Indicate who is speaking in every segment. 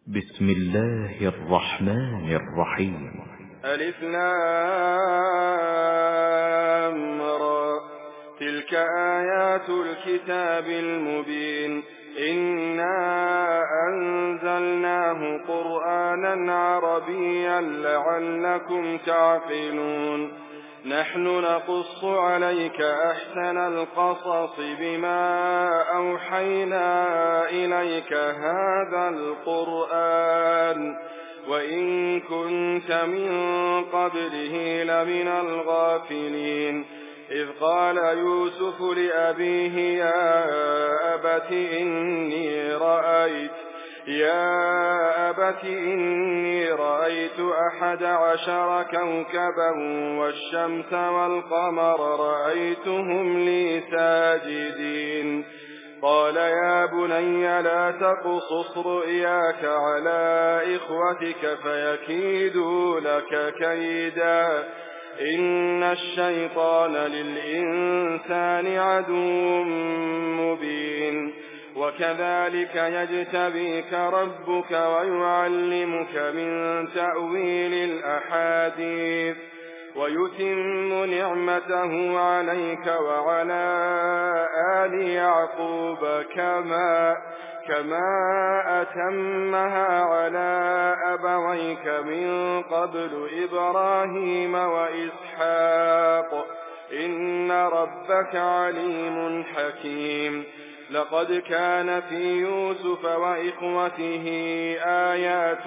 Speaker 1: بسم الله الرحمن الرحيم.
Speaker 2: ألف لام را. تلك آيات الكتاب المبين. إنا أنزلناه قرآنا عربيا لعلكم تعقلون. نحن نقص عليك أحسن القصص بما أوحينا إليك هذا القرآن وإن كنت من قبله لمن الغافلين. إذ قال يوسف لأبيه يا أبت إني رأيت 11 كوكبا والشمس والقمر رأيتهم لي ساجدين. قال يا بني لا تقصص رؤياك على إخوتك فيكيدوا لك كيدا إن الشيطان للإنسان عدو مبين. وكذلك يجتبيك ربك ويعلمك من تأويل الأحاديث ويتم نعمته عليك وعلى آل يعقوب كما أتمها على أبويك من قبل إبراهيم وإسحاق إن ربك عليم حكيم. لقد كان في يوسف وإخوته آيات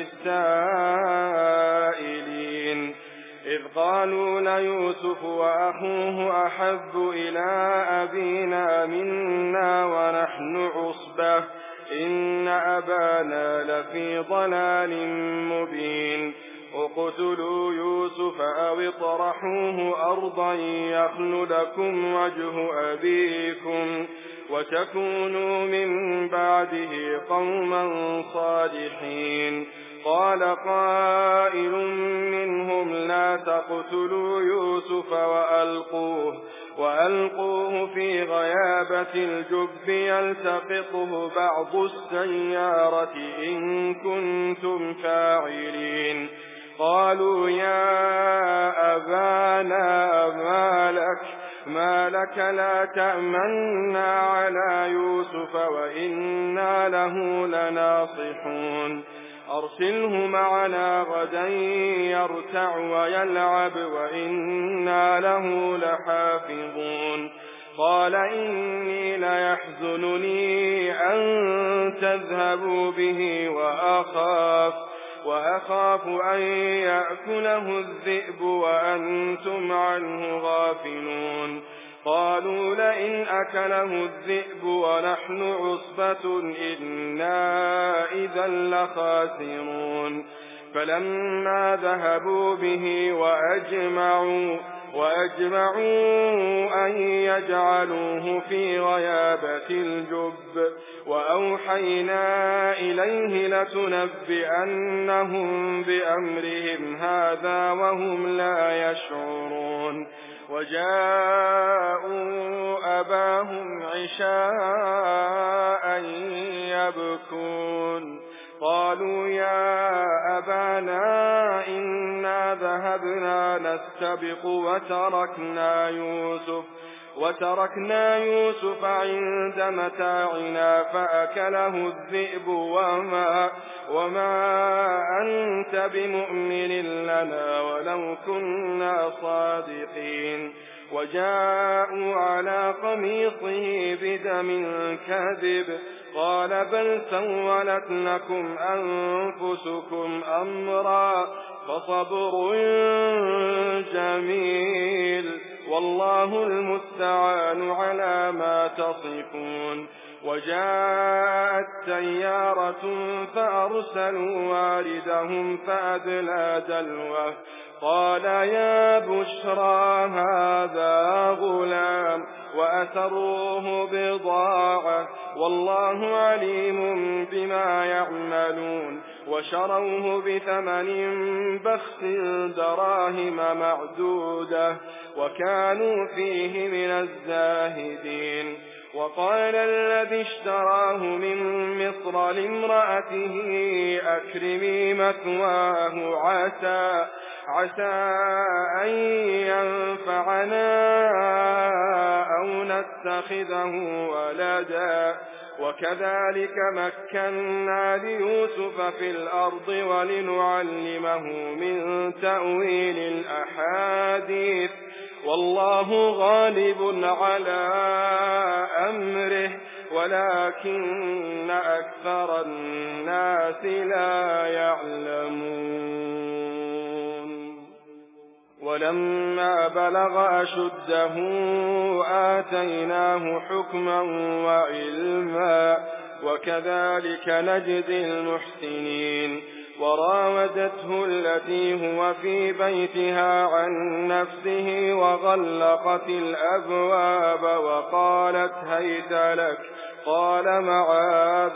Speaker 2: للسائلين إذ قالوا ليوسف وأخوه أحب إلى أبينا منا ونحن عصبة إن أبانا لفي ضلال مبين. اقتلوا يوسف أو اطرحوه أرضا يخل لكم وجه أبيكم وتكونوا من بعده قوما صالحين. قال قائل منهم لا تقتلوا يوسف وألقوه في غيابة الجب يلتقطه بعض السيارة إن كنتم فاعلين. قالوا يا أبانا ما لك لا تأمنا على يوسف وإنا له لناصحون. أرسله معنا غدا يرتع ويلعب وإنا له لحافظون. قال إني ليحزنني أن تذهبوا به وأخاف أن يأكله الذئب وأنتم عنه غافلون. قالوا لئن أكله الذئب ونحن عصبة إنا إذا لخاسرون. فلما ذهبوا به وأجمعوا أن يجعلوه في غيابة الجب وأوحينا إليه لتنبئنهم بأمرهم هذا وهم لا يشعرون. وجاءوا أباهم عشاء يبكون. قالوا يا أبانا إنا ذهبنا نستبق وتركنا يوسف عند متاعنا فأكله الذئب وما أنت بمؤمن لنا ولو كنا صادقين. وجاءوا على قميصه بدم كاذب قال بل سولت لكم أنفسكم أمرا فصبر جميل والله المستعان على ما تصفون. وجاءت سيارة فأرسلوا واردهم فأدلى دلوه قال يا بشرى هذا غلام وأسروه بضاعة والله عليم بما يعملون. وشروه بثمن بخس دراهم معدودة وكانوا فيه من الزاهدين. وقال الذي اشتراه من مصر لامرأته أكرمي مثواه عسى أن ينفعنا أو نتخذه ولدا وكذلك مكنا ليوسف في الأرض ولنعلمه من تأويل الأحاديث والله غالب على أمره ولكن أكثر الناس لا يعلمون. ولما بلغ أشده آتيناه حكما وعلما وكذلك نجزي المحسنين. وراودته التي هو في بيتها عن نفسه وغلقت الأبواب وقالت هيت لك قال معاذ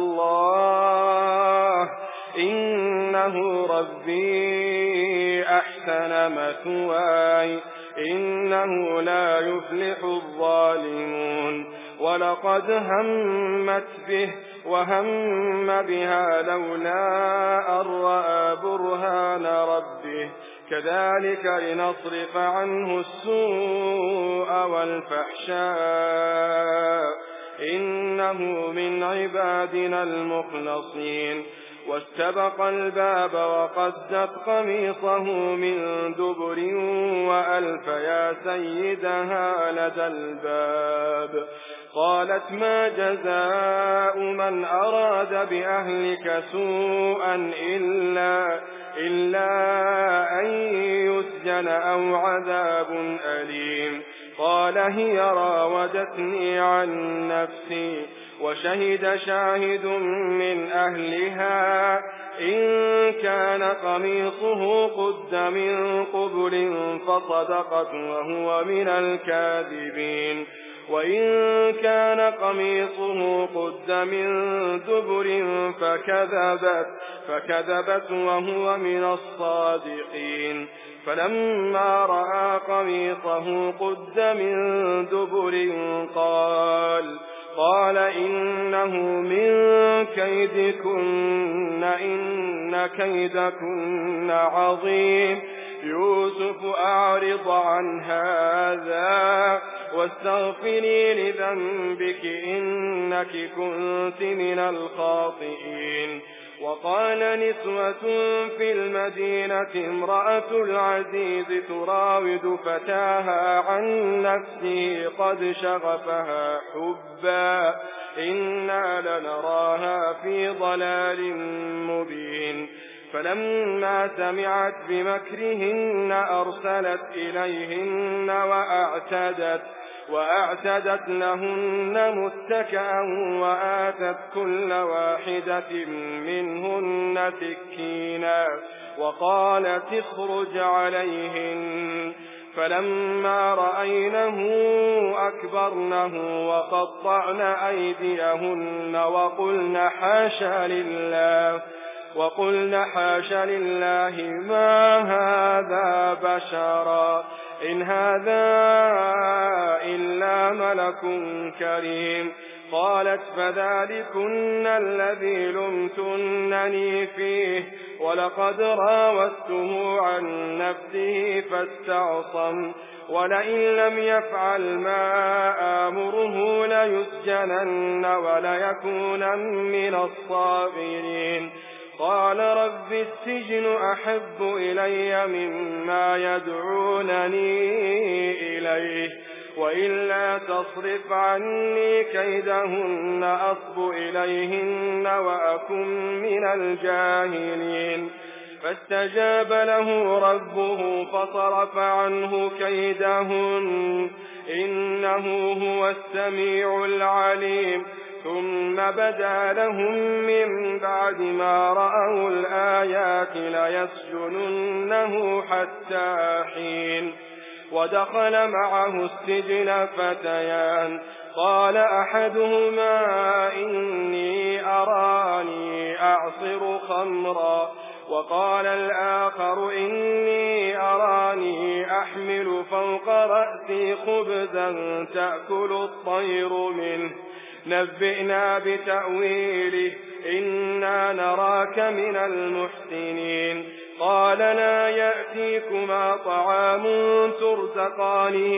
Speaker 2: الله إنه ربي أحسن مثواي إنه لا يفلح الظالمون. ولقد همت به وهم بها لولا أن رأى برهان ربه كذلك لنصرف عنه السوء والفحشاء إنه من عبادنا المخلصين. واستبق الباب وقدت قميصه من دبر وألف يا سيدها لدى الباب. قالت ما جزاء من أراد بأهلك سوءا إلا أن يسجن أو عذاب أليم. قال هي راودتني عن نفسي وشهد شاهد من أهلها إن كان قميصه قد من قبل فصدقت وهو من الكاذبين وإن كان قميصه قد من دبر فكذبت وهو من الصادقين. فلما رأى قميصه قد من دبر قال إنه من كيدكن إن كيدكن عظيم. يوسف أعرض عن هذا واستغفري لذنبك إنك كنت من الخاطئين. وقال نسوة في المدينة امرأة العزيز تراود فتاها عن نفسه قد شغفها حبا إنا لنراها في ضلال مبين. فلما سمعت بمكرهن أرسلت إليهن وأعتدت لهن متكئا وآتت كل واحدة منهن سكينا وقالت اخرج عليهن. فلما رأينه أكبرنه وقطعن أيديهن وقلن حاش لله ما هذا بشرا إن هذا إلا ملك كريم. قالت فذلكن الذي لمتنني فيه ولقد راودته عن نفسه فاستعصم ولئن لم يفعل ما آمره ليسجنن وليكون من الصاغرين. قال رب السجن أحب إلي مما يدعونني إليه وإلا تصرف عني كيدهن أصب إليهن وأكن من الجاهلين. فاستجاب له ربه فصرف عنه كيدهن إنه هو السميع العليم. ثم بدا لهم من بعد ما رأوا الآيات ليسجننه حتى حين. ودخل معه السجن فتيان قال أحدهما إني أراني أعصر خمرا وقال الآخر إني أراني أحمل فوق رأسي خبزا تأكل الطير منه نبئنا بتأويله إنا نراك من المحسنين قال لا يأتيكما طعام ترزقانه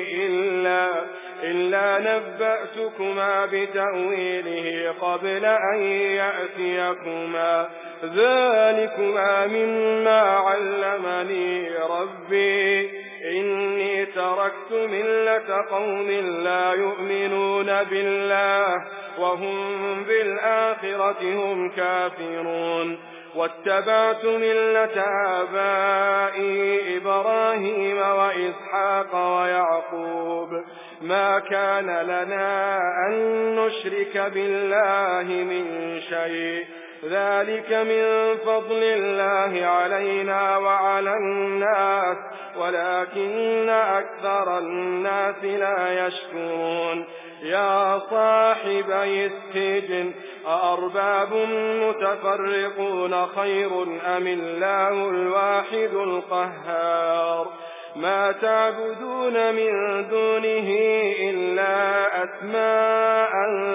Speaker 2: إلا نبأتكما بتأويله قبل أن يأتيكما ذلكما مما علمني ربي إني تركت ملة قوم لا يؤمنون بالله وهم بالآخرة هم كافرون واتبعت ملة آبائي إبراهيم وإسحاق ويعقوب ما كان لنا أن نشرك بالله من شيء ذلك من فضل الله علينا وعلى الناس ولكن أكثر الناس لا يشكرون يا صاحبي السجن أأرباب متفرقون خير أم الله الواحد القهار ما تعبدون من دونه إلا أسماء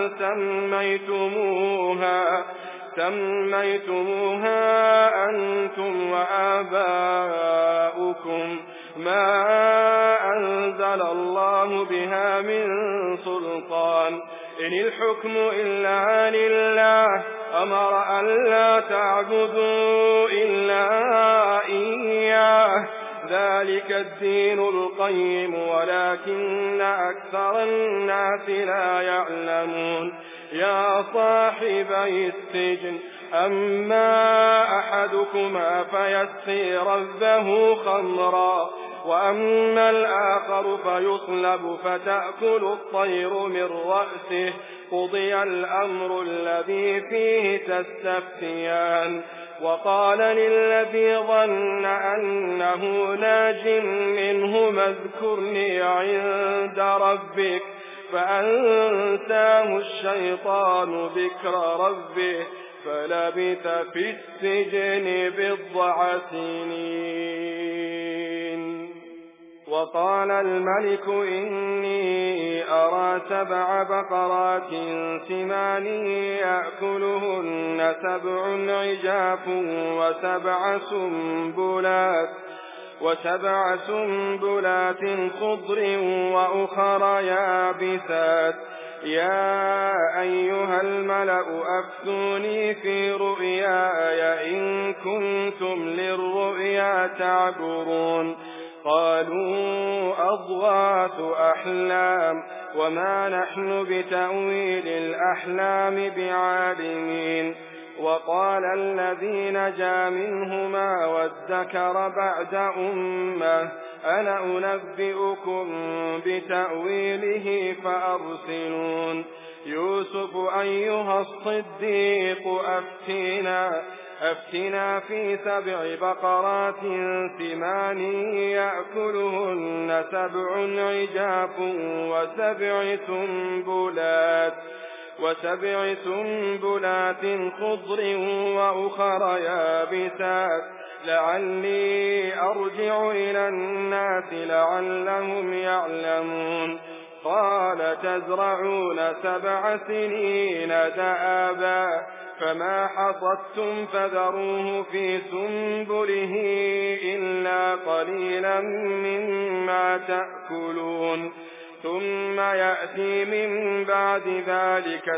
Speaker 2: سميتموها أنتم وآباؤكم ما أنزل الله بها من سلطان إن الحكم إلا لله أمر أن لا تعبدوا إلا إياه ذلك الدين القيم ولكن أكثر الناس لا يعلمون يا صاحبي السجن أما أحدكما فيسقي ربه خمرا وأما الآخر فيصلب فتأكل الطير من رأسه قضي الأمر الذي فيه تستفتيان وقال للذي ظن أنه ناج منه اذكرني عند ربك فأنساه الشيطان ذكر ربه فلبث في السجن بضع سنين وقال الملك إني أرى 7 بقرات سمان يأكلهن 7 عجاف و7 سنبلات خضر وأخر يابسات يا أيها الملأ أفتوني في رؤياي إن كنتم للرؤيا تعبرون قالوا أضغاث أحلام وما نحن بتأويل الأحلام بعالمين وقال الذي نجا منهما وادكر بعد أمة أنا أنبئكم بتأويله فأرسلون يوسف أيها الصديق أفتنا في 7 بقرات سمان يأكلهن 7 عجاف و7 سنبلات خضر وأخر يابسات لعلي أرجع إلى الناس لعلهم يعلمون قال تزرعون 7 سنين دأبا فما حصدتم فذروه في سنبله إلا قليلا مما تأكلون ثم يأتي من بعد ذلك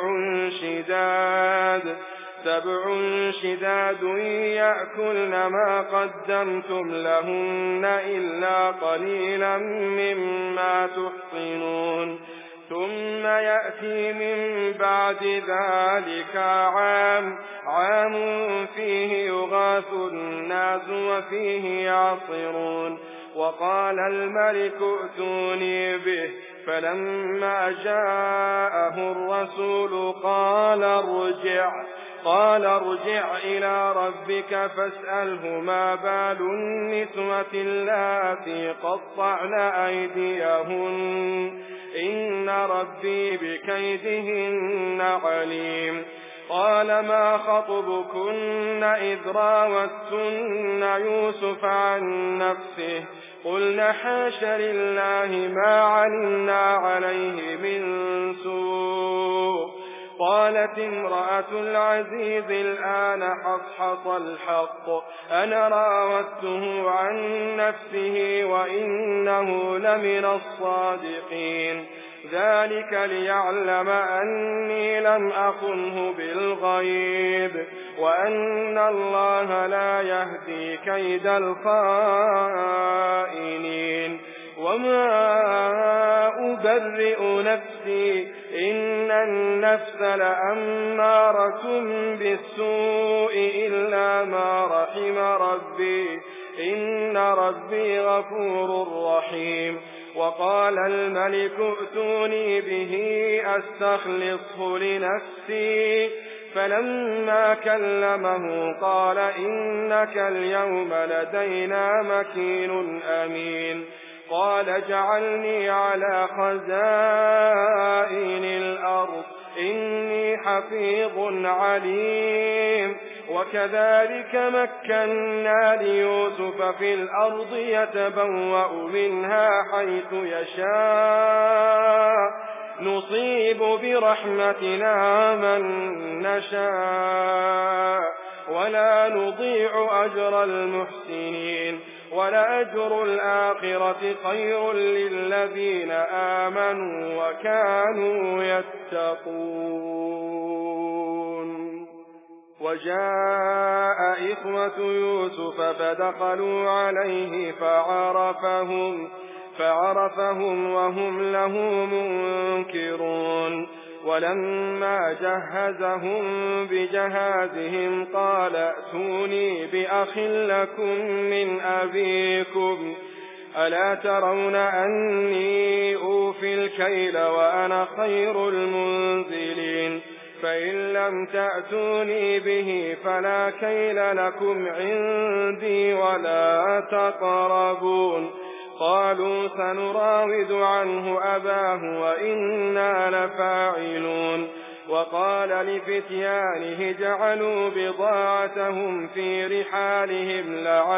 Speaker 2: 7 شداد يأكلن ما قدمتم لهن إلا قليلا مما تحصنون ثم يأتي من بعد ذلك عام فيه يغاث الناس وفيه يعصرون وقال الملك ائتوني به فلما جاءه الرسول قال ارجع إلى ربك فاسأله ما بال النسوة اللاتي قطعن أيديهن إن ربي بكيدهن عليم قال ما خطبكن إذ راوتن يوسف عن نفسه قلنا حاش لله ما علمنا عليه من سوء قالت امرأة العزيز الآن حصحص الحق أنا راودته عن نفسه وإنه لمن الصادقين ذلك ليعلم أني لم أخنه بالغيب وأن الله لا يهدي كيد الخائنين وما أبرئ نفسي إن النفس لأمارة بالسوء إلا ما رحم ربي إن ربي غفور رحيم وقال الملك ائتوني به أستخلصه لنفسي فلما كلمه قال إنك اليوم لدينا مكين أمين قال اجعلني على خزائن الأرض إني حفيظ عليم وكذلك مكنا ليوسف في الأرض يتبوأ منها حيث يشاء نصيب برحمتنا من نشاء ولا نضيع أجر المحسنين ولأجر الآخرة خير للذين آمنوا وكانوا يتقون وجاء إخوة يوسف فدخلوا عليه فعرفهم وهم له منكرون ولما جهزهم بجهازهم قال ائتوني بأخ لكم من أبيكم ألا ترون أني أوفي الكيل وأنا خير المنزلين فإن لم تأتوني به فلا كيل لكم عندي ولا تقربون قالوا سنراود عنه أباه وإنا لفاعلون وقال لفتيانه جعلوا بضاعتهم في رحالهم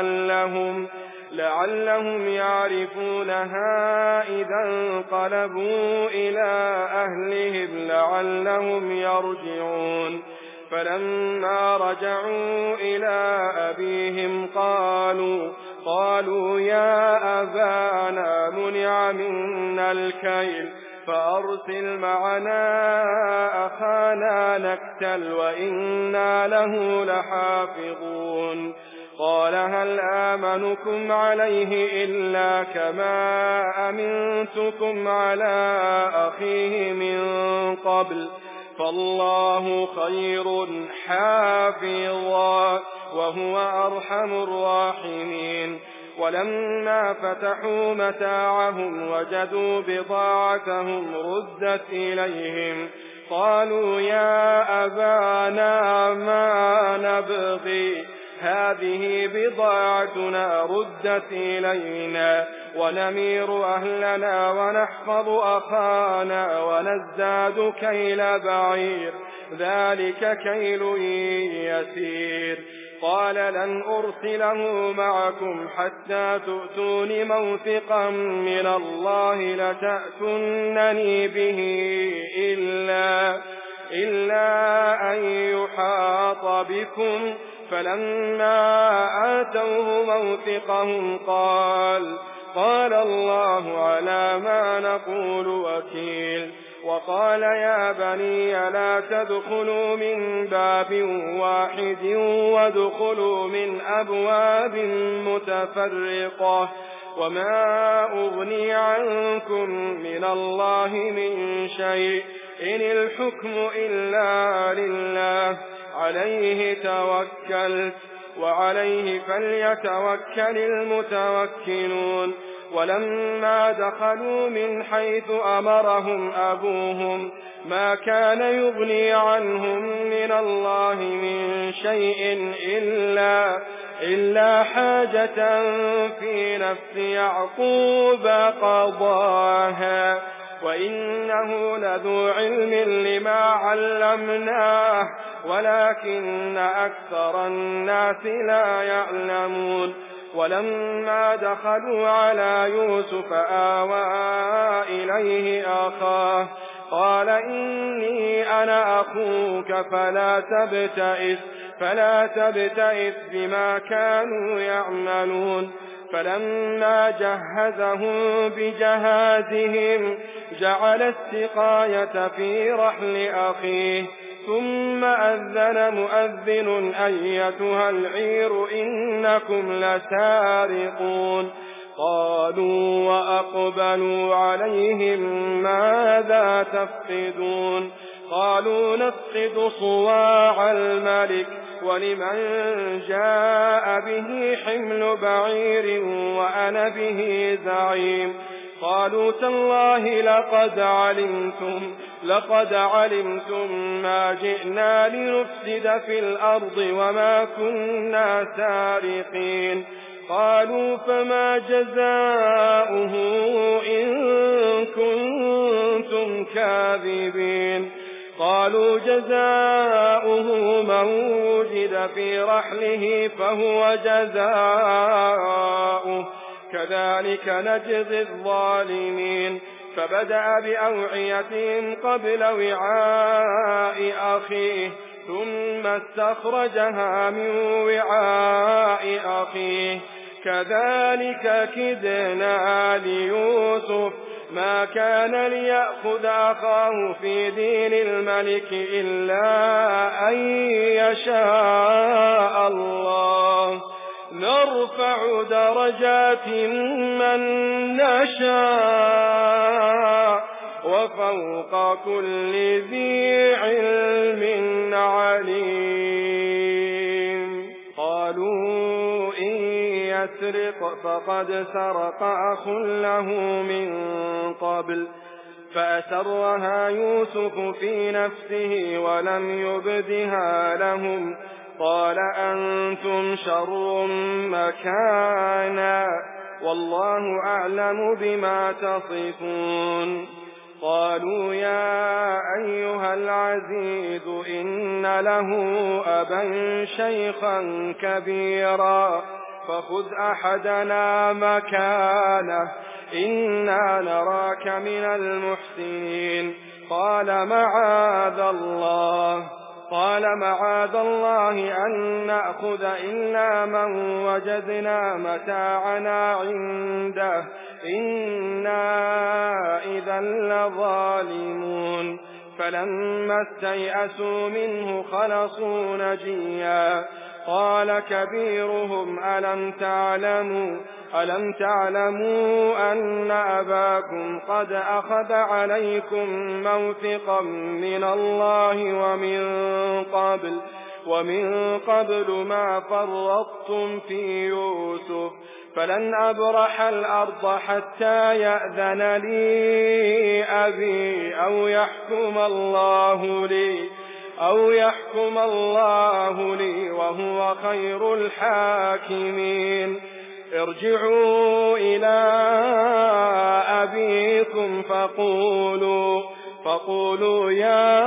Speaker 2: لعلهم يعرفونها إذا انقلبوا إلى أهلهم لعلهم يرجعون فلما رجعوا إلى أبيهم قالوا يا أبانا منع منا الكيل فأرسل معنا أخانا نكتل وإنا له لحافظون قال هل آمنكم عليه إلا كما أمنتكم على أخيه من قبل فالله خير حافظا وهو أرحم الراحمين ولما فتحوا متاعهم وجدوا بضاعتهم ردت إليهم قالوا يا أبانا ما نبغي هذه بضاعتنا ردت إلينا ونمير أهلنا ونحفظ أخانا ونزداد كيل بعير ذلك كيل يسير قال لن أرسله معكم حتى تؤتون موثقا من الله لتأتونني به إلا أن يحاط بكم فلما آتوه موثقهم قال الله على ما نقول وكيل وقال يا بني لا تدخلوا من باب واحد وادخلوا من أبواب متفرقة وما أغني عنكم من الله من شيء إن الحكم إلا لله عليه توكلت وعليه فليتوكل المتوكلون ولما دخلوا من حيث أمرهم أبوهم ما كان يغني عنهم من الله من شيء إلا حاجة في نفس يعقوب قضاها وإنه لذو علم لما علمناه ولكن أكثر الناس لا يعلمون ولما دخلوا على يوسف آوى إليه أخاه قال إني أنا أخوك فلا تبتئس بما كانوا يعملون فلما جهزهم بجهازهم جعل السقاية في رحل أخيه ثم أذن مؤذن أيتها العير إنكم لسارقون قالوا وأقبلوا عليهم ماذا تفقدون قالوا نفقد صواع الملك ولمن جاء به حمل بعير وأنا به زعيم قالوا تالله لقد علمتم ما جئنا لنفسد في الأرض وما كنا سارقين قالوا فما جزاؤه إن كنتم كاذبين قالوا جزاؤه من وجد في رحله فهو جزاؤه كذلك نجزي الظالمين فبدأ بأوعيتهم قبل وعاء أخيه ثم استخرجها من وعاء أخيه كذلك كدنا ليوسف ما كان ليأخذ أخاه في دين الملك إلا أن يشاء الله نرفع درجات من نشاء وفوق كل ذي علم عليم قالوا إن يسرق فقد سرق أخ له من قبل فأسرها يوسف في نفسه ولم يبدها لهم قال أنتم شر مكانا والله أعلم بما تصفون قالوا يا أيها العزيز إن له أبا شيخا كبيرا فخذ أحدنا مكانه إنا نراك من المحسنين قال معاذ الله أن نأخذ إلا من وجدنا متاعنا عنده إنا إذا لظالمون فلما استيئسوا منه خلصوا نجيا قال كبيرهم ألم تعلموا أن أباكم قد أخذ عليكم موثقا من الله ومن قبل ما فرطتم في يوسف فلن أبرح الأرض حتى يأذن لي أبي أو يحكم الله لي وهو خير الحاكمين ارجعوا إلى أبيكم فقولوا يا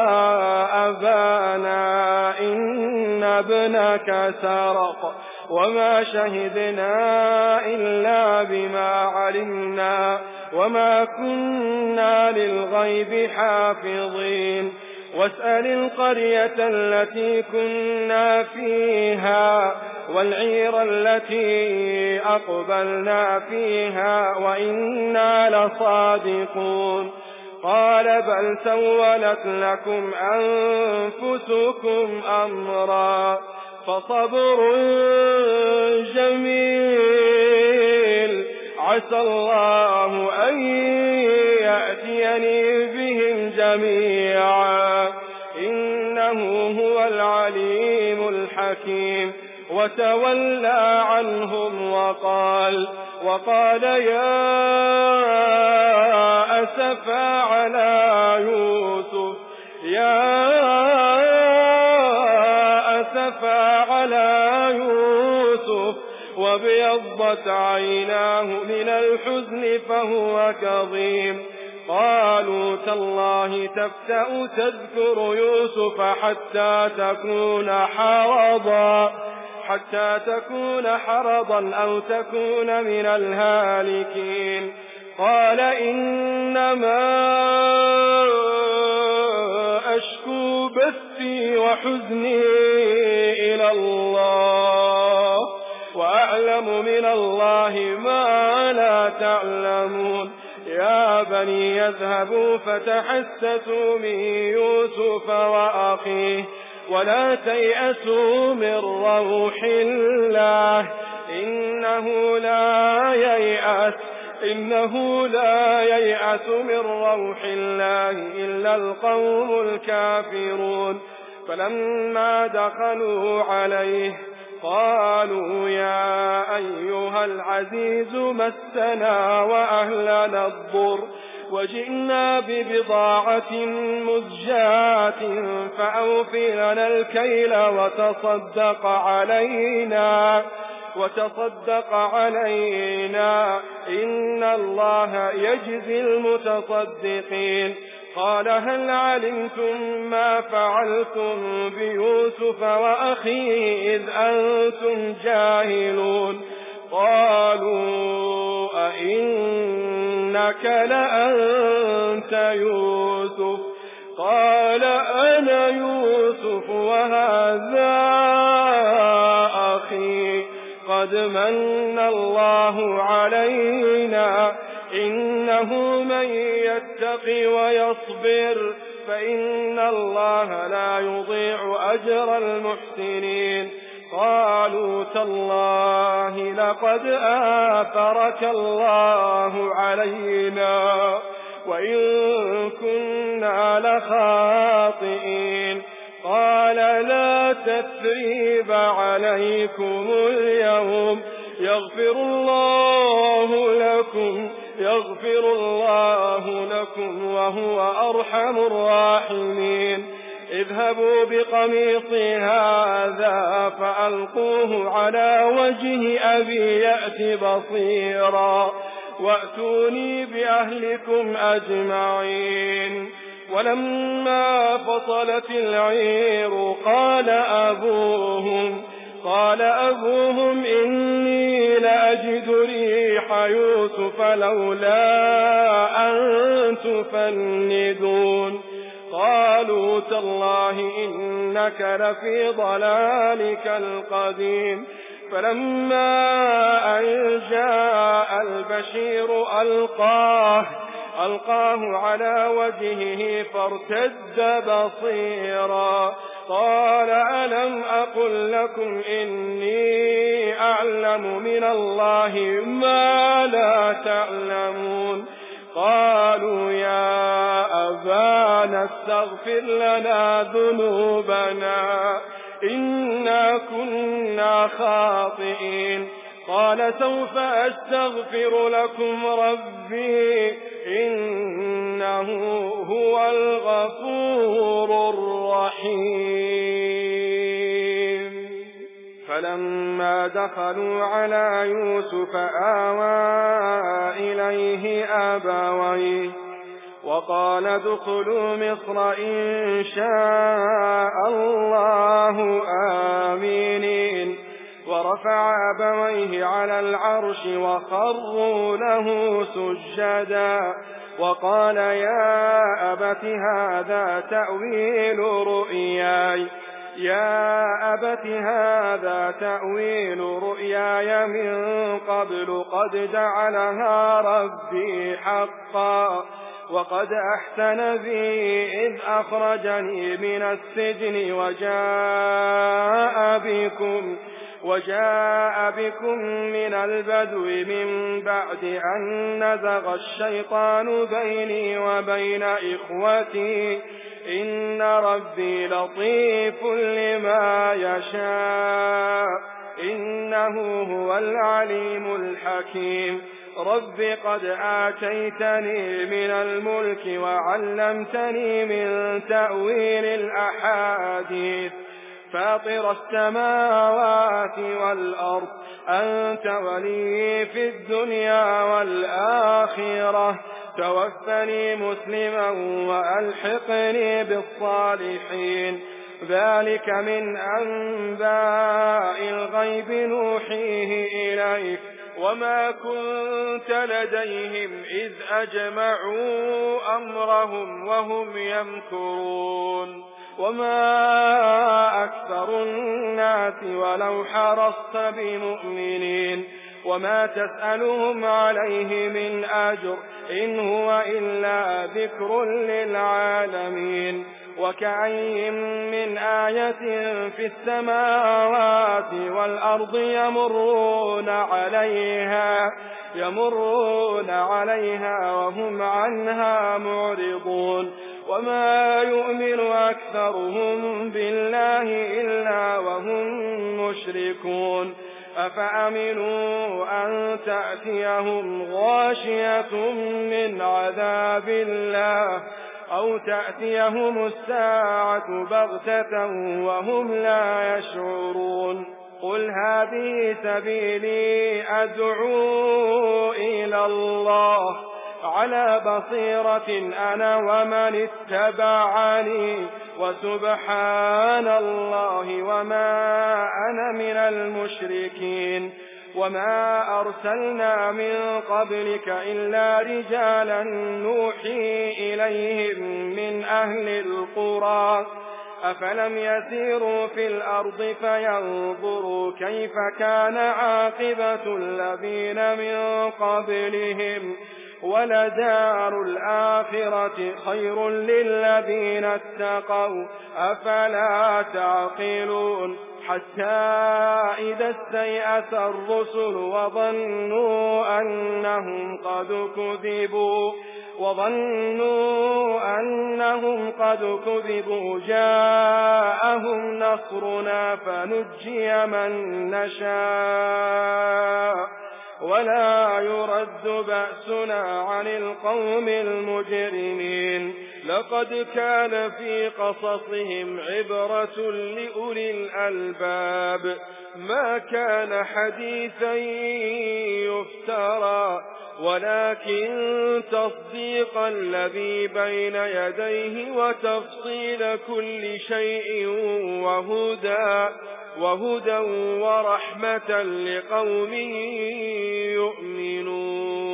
Speaker 2: أبانا إن ابنك سرق وما شهدنا إلا بما علمنا وما كنا للغيب حافظين واسأل القرية التي كنا فيها والعير التي أقبلنا فيها وإنا لصادقون قال بل سولت لكم أنفسكم أمرا فصبر جميل عسى الله أن يأتيني بهم جميعا إنه هو العليم الحكيم وتولى عنهم وقال يا أسفا على يوسف وابيضت عيناه من الحزن فهو كظيم قالوا تالله تفتأ تذكر يوسف حتى تكون حرضا أو تكون من الهالكين قال إنما أشكو بثي وحزني إلى الله وأعلم من الله ما لا تعلمون يا بني يذهبوا فتحسسوا من يوسف وأخيه ولا تيأسوا من روح الله إنه لا ييأس من روح الله إلا القوم الكافرون فلما دخلوا عليه قالوا يا أيها العزيز مسنا وأهلنا الضر وجئنا ببضاعة مزجاة فأوفي لنا الكيل وتصدق علينا إن الله يجزي المتصدقين قال هل علمتم ما فعلتم بيوسف وأخيه إذ أنتم جاهلون قالوا أئنك لأنت يوسف قال أنا يوسف وهذا أخي قد من الله علينا إنه من يتقي ويصبر فإن الله لا يضيع أجر المحسنين قالوا تالله لقد آثرك الله علينا وإن كنا لخاطئين قال لا تثريب عليكم اليوم يغفر الله لكم وهو أرحم الراحمين اذهبوا بقميصي هذا فألقوه على وجه أبي يأت بصيرا وأتوني بأهلكم أجمعين ولما فصلت العير قال أبوهم إني لأجد ريح يوسف لولا أن تفندون قالوا تالله إنك لفي ضلالك القديم فلما أن جاء البشير ألقاه على وجهه فارتد بصيرا قال ألم أقل لكم إني أعلم من الله ما لا تعلمون قالوا يا أبانا استغفر لنا ذنوبنا إنا كنا خاطئين قال سوف أستغفر لكم ربي إنه هو الغفور الرحيم فلما دخلوا على يوسف آوى إليه أبويه وقال ادخلوا مصر إن شاء الله آمنين ورفع أبويه على العرش وخروا له سجدا وقال يا أبت هذا تأويل رؤياي من قبل قد جعلها ربي حقا وقد أحسن بي إذ أخرجني من السجن وجاء بكم من البدو من بعد أن نزغ الشيطان بيني وبين إخوتي إن ربي لطيف لما يشاء إنه هو العليم الحكيم رب قد آتيتني من الملك وعلمتني من تأويل الأحاديث فاطر السماوات والأرض أنت ولي في الدنيا والآخرة توفني مسلما وألحقني بالصالحين. ذلك من أنباء الغيب نوحيه إليك وما كنت لديهم إذ أجمعوا أمرهم وهم يمكرون. وما أكثر الناس ولو حرصت بمؤمنين وما تسألهم عليه من أجر إن هو إلا ذكر للعالمين. وكأين من آية في السماوات والأرض يمرون عليها وهم عنها معرضون. وما يؤمن أكثرهم بالله إلا وهم مشركون. أفأمنوا أن تأتيهم غاشية من عذاب الله أو تأتيهم الساعة بغتة وهم لا يشعرون. قل هذه سبيلي أدعو إلى الله على بصيرة أنا ومن اتبعني وسبحان الله وما أنا من المشركين. وما أرسلنا من قبلك إلا رجالا نوحي إليهم من أهل القرى أفلم يسيروا في الأرض فينظروا كيف كان عاقبة الذين من قبلهم ولدار الآخرة خير للذين اتقوا أفلا تعقلون. حتى إذا استيأس الرسل وظنوا أنهم قد كذبوا جاءهم نصرنا فنجي من نشاء ولا يرد بأسنا عن القوم المجرمين. لقد كان في قصصهم عبرة لأولي الألباب ما كان حديثا يفترى ولكن تصديق الذي بين يديه وتفصيل كل شيء وهدى ورحمة لقوم يؤمنون.